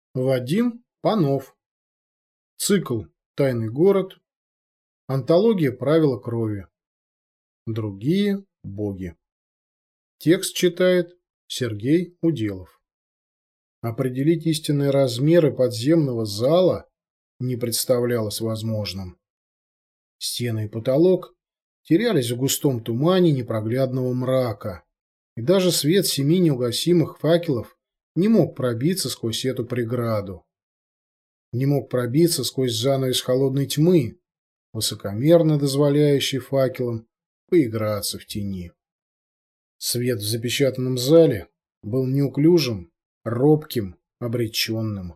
Вадим Панов. Цикл «Тайный город». Антология «Правила крови». Другие боги. Текст читает Сергей Уделов. Определить истинные размеры подземного зала не представлялось возможным. Стены и потолок терялись в густом тумане непроглядного мрака, и даже свет 7 неугасимых факелов не мог пробиться сквозь эту преграду. Не мог пробиться сквозь занавес холодной тьмы, высокомерно дозволяющий факелам поиграться в тени. Свет в запечатанном зале был неуклюжим, робким, обреченным.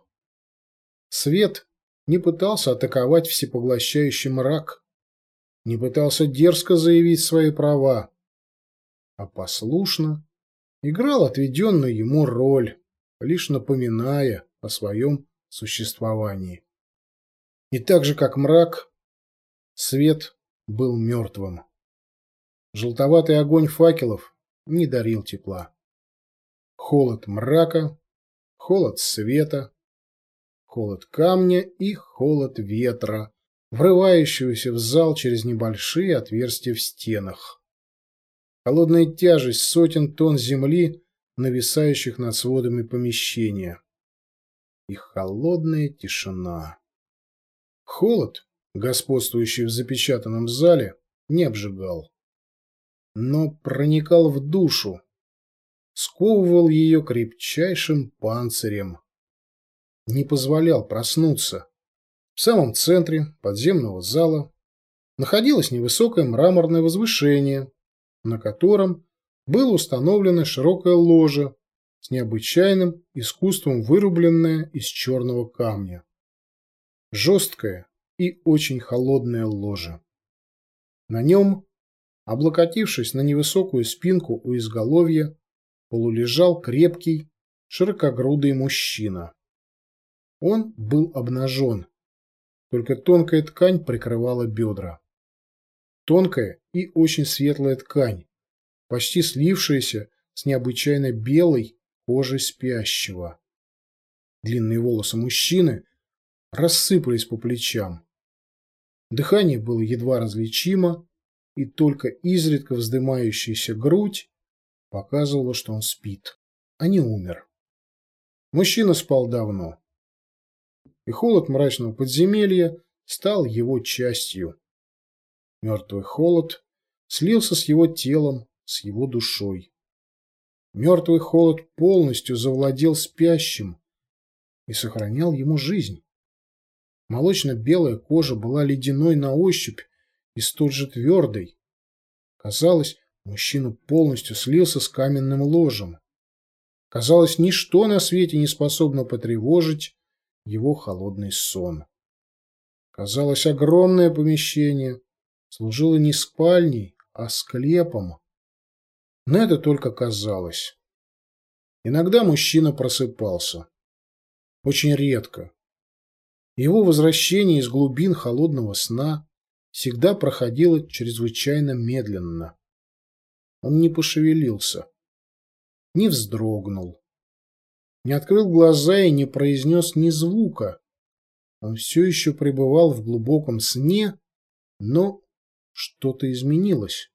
Свет не пытался атаковать всепоглощающий мрак, не пытался дерзко заявить свои права, а послушно играл отведенную ему роль, лишь напоминая о своем существовании. И так же, как мрак, свет был мертвым. Желтоватый огонь факелов не дарил тепла. Холод мрака, холод света, холод камня и холод ветра, врывающегося в зал через небольшие отверстия в стенах. Холодная тяжесть сотен тонн земли, нависающих над сводами помещения. И холодная тишина. Холод, господствующий в запечатанном зале, не обжигал, но проникал в душу, сковывал ее крепчайшим панцирем, не позволял проснуться. В самом центре подземного зала находилось невысокое мраморное возвышение, на котором было установлено широкое ложе с необычайным искусством, вырубленное из черного камня. Жесткое и очень холодное ложе. На нем, облокотившись на невысокую спинку у изголовья, полулежал крепкий, широкогрудый мужчина. Он был обнажен, только тонкая ткань прикрывала бедра. Тонкая и очень светлая ткань, почти слившаяся с необычайно белой кожей спящего. Длинные волосы мужчины рассыпались по плечам. Дыхание было едва различимо, и только изредка вздымающаяся грудь показывала, что он спит, а не умер. Мужчина спал давно, и холод мрачного подземелья стал его частью. Мертвый холод слился с его телом, с его душой. Мертвый холод полностью завладел спящим и сохранял ему жизнь. Молочно-белая кожа была ледяной на ощупь и столь же твердой. Казалось, мужчина полностью слился с каменным ложем. Казалось, ничто на свете не способно потревожить его холодный сон. Казалось, огромное помещение служило не спальней, а склепом. Но это только казалось. Иногда мужчина просыпался. Очень редко. Его возвращение из глубин холодного сна всегда проходило чрезвычайно медленно. Он не пошевелился, не вздрогнул, не открыл глаза и не произнес ни звука. Он все еще пребывал в глубоком сне, но что-то изменилось.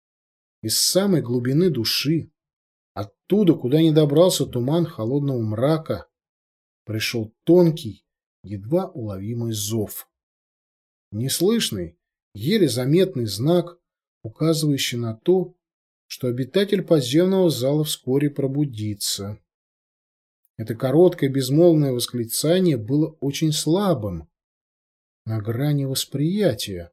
Из самой глубины души, оттуда, куда не добрался туман холодного мрака, пришел тонкий, едва уловимый зов. Неслышный, еле заметный знак, указывающий на то, что обитатель подземного зала вскоре пробудится. Это короткое безмолвное восклицание было очень слабым, на грани восприятия.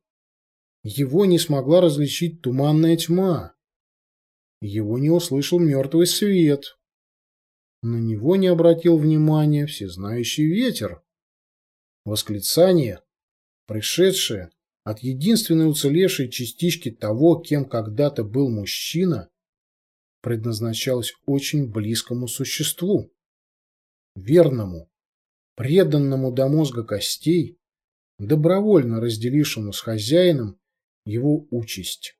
Его не смогла различить туманная тьма. Его не услышал мертвый свет. На него не обратил внимания всезнающий ветер. Восклицание, пришедшее от единственной уцелевшей частички того, кем когда-то был мужчина, предназначалось очень близкому существу, верному, преданному до мозга костей, добровольно разделившему с хозяином его участь.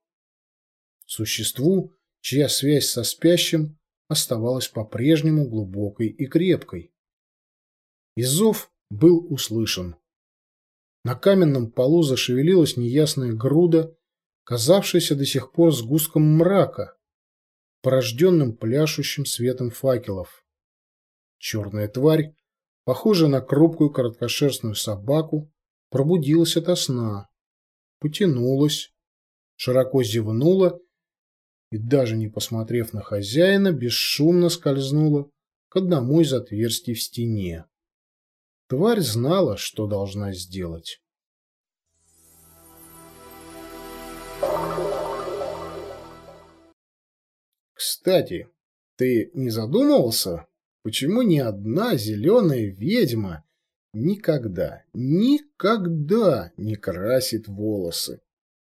Существу, чья связь со спящим оставалась по-прежнему глубокой и крепкой. И зов был услышан. На каменном полу зашевелилась неясная груда, казавшаяся до сих пор сгустком мрака, порожденным пляшущим светом факелов. Черная тварь, похожая на крупкую короткошерстную собаку, пробудилась ото сна, потянулась, широко зевнула и, даже не посмотрев на хозяина, бесшумно скользнула к одному из отверстий в стене. Тварь знала, что должна сделать. Кстати, ты не задумывался, почему ни одна зеленая ведьма никогда не красит волосы?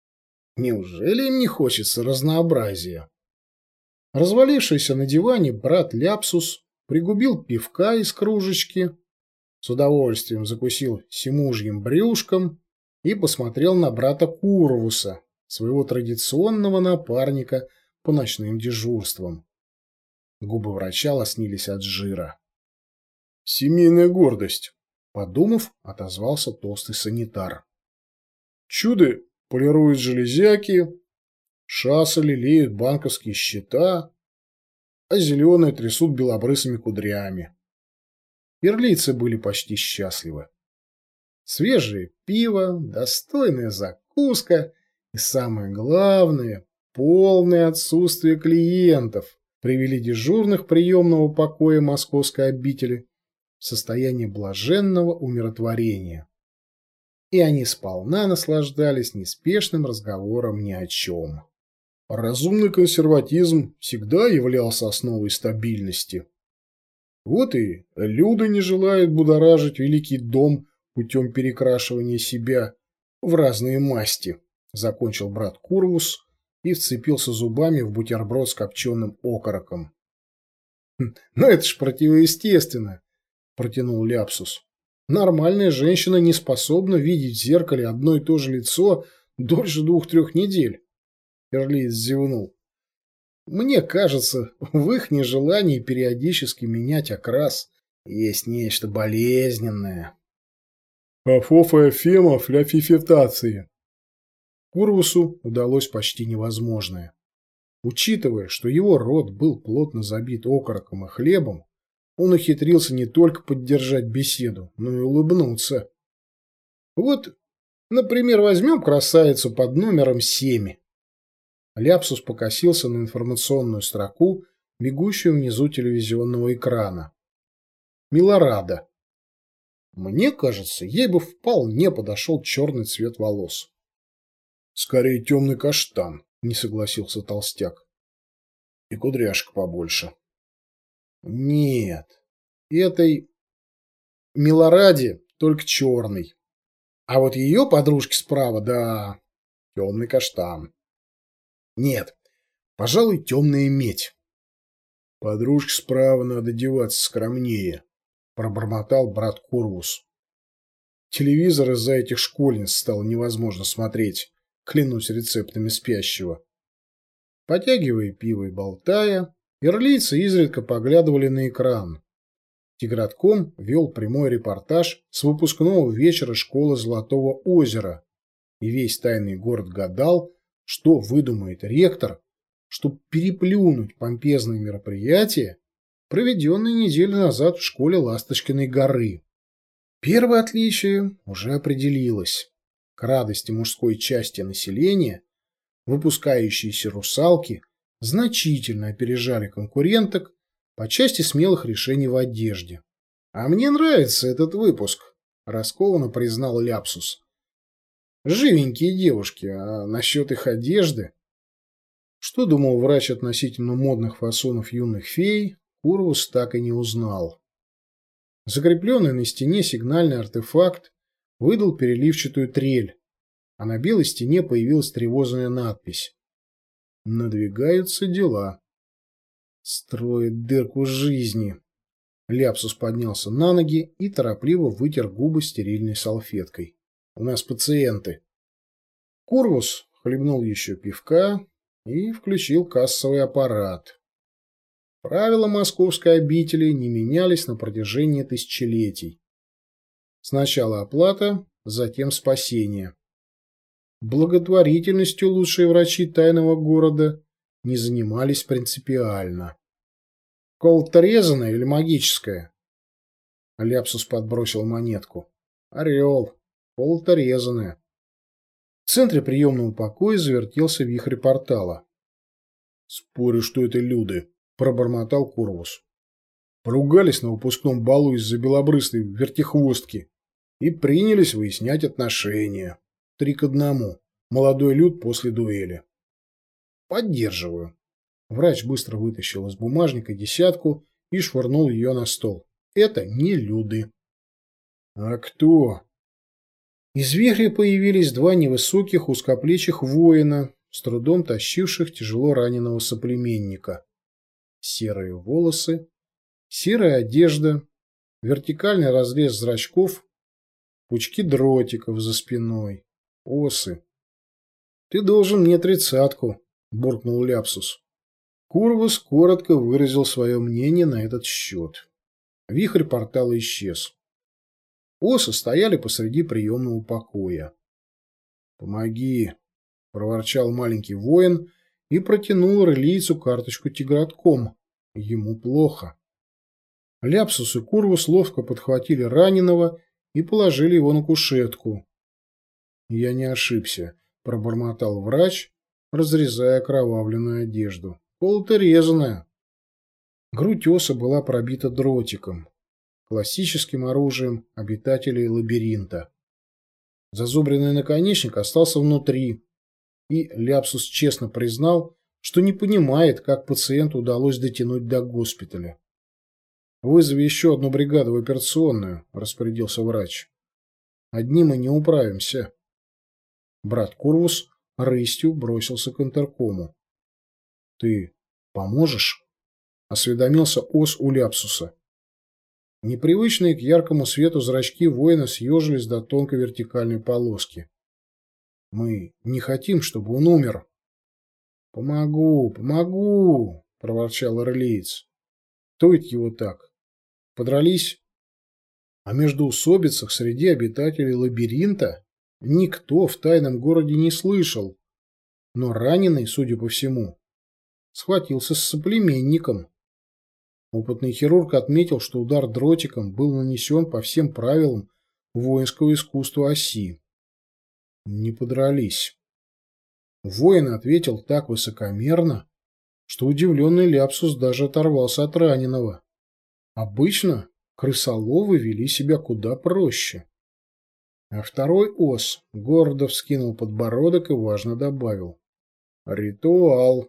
Неужели им не хочется разнообразия? Развалившийся на диване брат Ляпсус пригубил пивка из кружечки, с удовольствием закусил семужьим брюшком и посмотрел на брата Курвуса, своего традиционного напарника по ночным дежурствам. Губы врача лоснились от жира. «Семейная гордость», — подумав, отозвался толстый санитар. «Чудо полируют железяки, шассы лелеют банковские счета, а зеленые трясут белобрысыми кудрями». Ирлийцы были почти счастливы. Свежее пиво, достойная закуска и, самое главное, полное отсутствие клиентов привели дежурных приемного покоя московской обители в состояние блаженного умиротворения. И они сполна наслаждались неспешным разговором ни о чем. Разумный консерватизм всегда являлся основой стабильности. Вот и люди не желают будоражить великий дом путем перекрашивания себя в разные масти, закончил брат Курвус и вцепился зубами в бутерброд с копченым окороком. «Ну это ж противоестественно», — протянул Ляпсус. «Нормальная женщина не способна видеть в зеркале одно и то же лицо дольше 2-3 недель». Ирлиец зевнул. «Мне кажется, в их нежелании периодически менять окрас есть нечто болезненное». «Афофа-эфема фляфифетации». Курвусу удалось почти невозможное. Учитывая, что его рот был плотно забит окороком и хлебом, он ухитрился не только поддержать беседу, но и улыбнуться. «Вот, например, возьмем красавицу под номером 7». Ляпсус покосился на информационную строку, бегущую внизу телевизионного экрана. Милорада. Мне кажется, ей бы вполне подошел черный цвет волос. Скорее темный каштан, не согласился толстяк. И кудряшка побольше. Нет, этой Милораде только черный. А вот ее подружки справа, да, темный каштан. Нет, пожалуй, темная медь. Подружке справа надо деваться скромнее, пробормотал брат Курвус. Телевизор из-за этих школьниц стало невозможно смотреть, клянусь рецептами спящего. Потягивая пиво и болтая, ирлийцы изредка поглядывали на экран. Тигратком вел прямой репортаж с выпускного вечера школы Золотого озера, и весь тайный город гадал, что выдумает ректор, чтобы переплюнуть помпезные мероприятия, проведенные неделю назад в школе Ласточкиной горы. Первое отличие уже определилось. К радости мужской части населения выпускающиеся русалки значительно опережали конкуренток по части смелых решений в одежде. «А мне нравится этот выпуск», — раскованно признал Ляпсус. «Живенькие девушки, а насчет их одежды...» Что думал врач относительно модных фасонов юных фей, Курвус так и не узнал. Закрепленный на стене сигнальный артефакт выдал переливчатую трель, а на белой стене появилась тревожная надпись. «Надвигаются дела. Строит дырку жизни». Ляпсус поднялся на ноги и торопливо вытер губы стерильной салфеткой. «У нас пациенты». Курвус хлебнул еще пивка и включил кассовый аппарат. Правила московской обители не менялись на протяжении тысячелетий. Сначала оплата, затем спасение. Благотворительностью лучшие врачи тайного города не занимались принципиально. Колото резаное или магическое? Ляпсус подбросил монетку. Орел. Колото резаное. В центре приемного покоя завертелся вихрь портала. «Спорю, что это люды», – пробормотал Курвус. Поругались на выпускном балу из-за белобрысой вертихвостки и принялись выяснять отношения. 3-1. Молодой люд после дуэли. Поддерживаю. Врач быстро вытащил из бумажника десятку и швырнул ее на стол. Это не люды. А кто? Из вихря появились 2 невысоких узкоплечих воина, с трудом тащивших тяжело раненого соплеменника. Серые волосы, серая одежда, вертикальный разрез зрачков, пучки дротиков за спиной, осы. «Ты должен мне 30-ку», – буркнул Ляпсус. Курвус коротко выразил свое мнение на этот счет. Вихрь портала исчез. Осы стояли посреди приемного покоя. «Помоги», – проворчал маленький воин и протянул релийцу карточку тигротком. Ему плохо. Ляпсус и Курвус ловко подхватили раненого и положили его на кушетку. «Я не ошибся», – пробормотал врач, разрезая окровавленную одежду. «Колото резаное». Грудь оса была пробита дротиком, классическим оружием обитателей лабиринта. Зазубренный наконечник остался внутри, и Ляпсус честно признал, что не понимает, как пациенту удалось дотянуть до госпиталя. «Вызови еще одну бригаду в операционную», – распорядился врач. «Одни мы не управимся». Брат Курвус рысью бросился к интеркому. «Ты поможешь?» – осведомился ос у Ляпсуса. Непривычные к яркому свету зрачки воина съежились до тонкой вертикальной полоски. «Мы не хотим, чтобы он умер». «Помогу», – проворчал орлеец. «Кто это его так? Подрались?» А междоусобицах среди обитателей лабиринта никто в тайном городе не слышал. Но раненый, судя по всему, схватился с соплеменником. Опытный хирург отметил, что удар дротиком был нанесен по всем правилам воинского искусства оси. Не подрались. Воин ответил так высокомерно, что удивленный Ляпсус даже оторвался от раненого. Обычно крысоловы вели себя куда проще. А второй ос гордо вскинул подбородок и важно добавил: «Ритуал».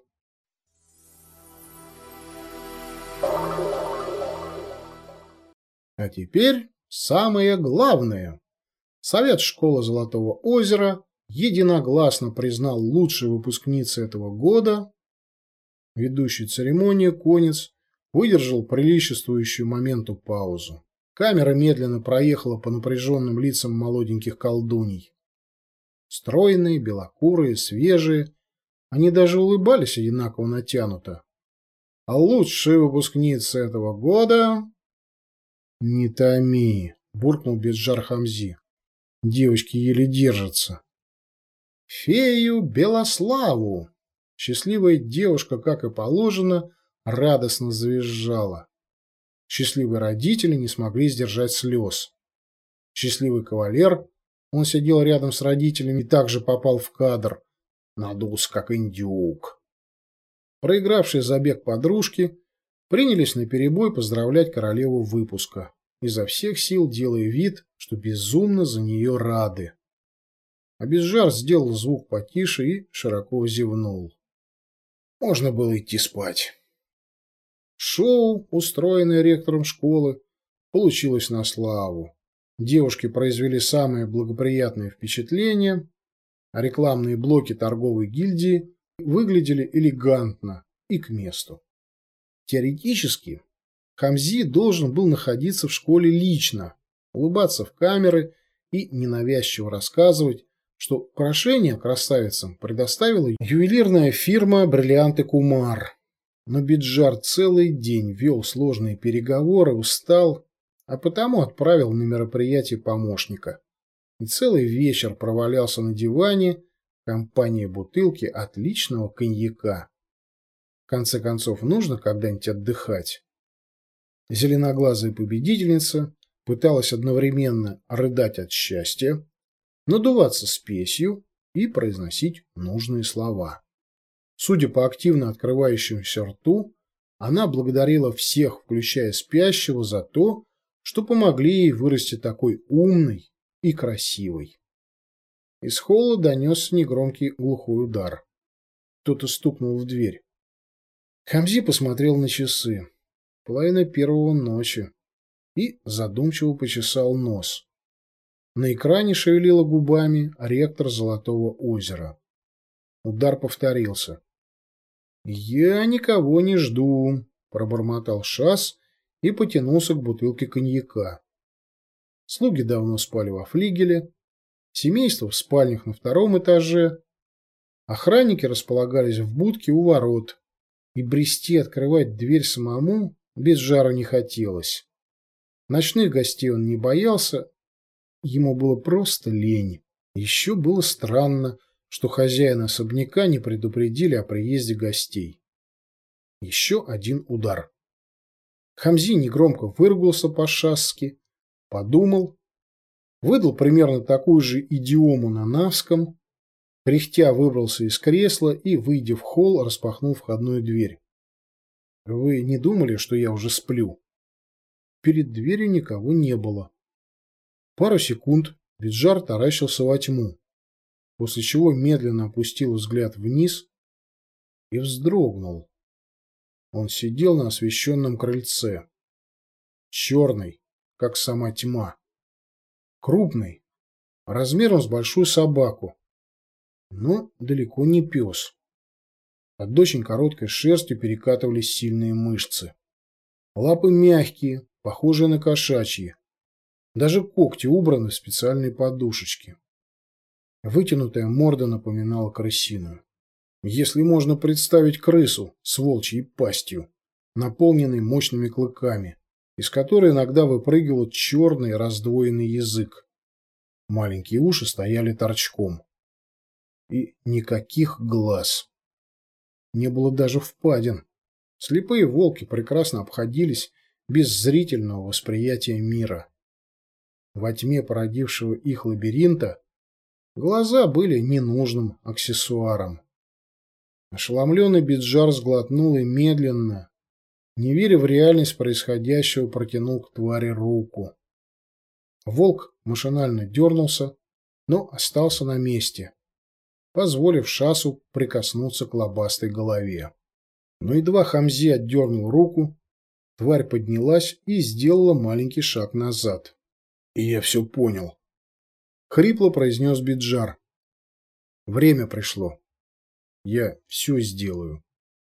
А теперь самое главное. Совет школы Золотого озера единогласно признал лучшей выпускницей этого года. Ведущий церемонию Конец выдержал приличествующую моменту паузу. Камера медленно проехала по напряженным лицам молоденьких колдуней. Стройные, белокурые, свежие, они даже улыбались одинаково натянуто. А лучшая выпускница этого года... «Не томи», — буркнул Беджар Хамзи. «Девочки еле держатся». «Фею Белославу!» Счастливая девушка, как и положено, радостно завизжала. Счастливые родители не смогли сдержать слез. Счастливый кавалер, он сидел рядом с родителями и также попал в кадр, надулся как индюк. Проигравшие забег подружки принялись наперебой поздравлять королеву выпуска, изо всех сил делая вид, что безумно за нее рады. А Безжар сделал звук потише и широко зевнул. Можно было идти спать. Шоу, устроенное ректором школы, получилось на славу. Девушки произвели самое благоприятное впечатление, а рекламные блоки торговой гильдии выглядели элегантно и к месту. Теоретически, Хамзи должен был находиться в школе лично, улыбаться в камеры и ненавязчиво рассказывать, что украшения красавицам предоставила ювелирная фирма «Бриллианты Кумар». Но Биджар целый день вел сложные переговоры, устал, а потому отправил на мероприятие помощника. И целый вечер провалялся на диване в компании бутылки отличного коньяка. В конце концов, нужно когда-нибудь отдыхать. Зеленоглазая победительница пыталась одновременно рыдать от счастья, надуваться спесью и произносить нужные слова. Судя по активно открывающемуся рту, она благодарила всех, включая спящего, за то, что помогли ей вырасти такой умной и красивой. Из холла донесся негромкий глухой удар. Кто-то стукнул в дверь. Хамзи посмотрел на часы. 1:30 ночи. И задумчиво почесал нос. На экране шевелила губами ректор Золотого озера. Удар повторился. «Я никого не жду», — пробормотал Шас и потянулся к бутылке коньяка. Слуги давно спали во флигеле, семейство в спальнях на 2-м этаже, охранники располагались в будке у ворот, и брести открывать дверь самому без жару не хотелось. Ночных гостей он не боялся, ему было просто лень. Еще было странно, что хозяина особняка не предупредили о приезде гостей. Еще один удар. Хамзи негромко выругался по-шасски, подумал, выдал примерно такую же идиому на навском, кряхтя выбрался из кресла и, выйдя в холл, распахнул входную дверь. «Вы не думали, что я уже сплю?» Перед дверью никого не было. Пару секунд Биджар таращился во тьму, после чего медленно опустил взгляд вниз и вздрогнул. Он сидел на освещенном крыльце, черный, как сама тьма, крупный, размером с большую собаку, но далеко не пес. Под очень короткой шерстью перекатывались сильные мышцы. Лапы мягкие, похожие на кошачьи. Даже когти убраны в специальные подушечки. Вытянутая морда напоминала крысиную. Если можно представить крысу с волчьей пастью, наполненной мощными клыками, из которой иногда выпрыгивал черный раздвоенный язык. Маленькие уши стояли торчком. И никаких глаз. Не было даже впадин. Слепые волки прекрасно обходились без зрительного восприятия мира. Во тьме породившего их лабиринта глаза были ненужным аксессуаром. Ошеломленный Биджар сглотнул и медленно, не веря в реальность происходящего, протянул к твари руку. Волк машинально дернулся, но остался на месте, позволив Шасу прикоснуться к лобастой голове. Но едва Хамзи отдернул руку, тварь поднялась и сделала маленький шаг назад. «И я все понял», — хрипло произнес Биджар. «Время пришло. Я все сделаю».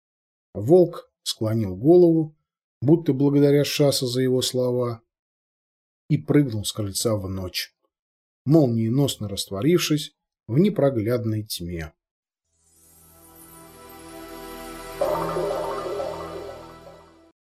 Волк склонил голову, будто благодаря Шаса за его слова, и прыгнул с крыльца в ночь, молниеносно растворившись в непроглядной тьме.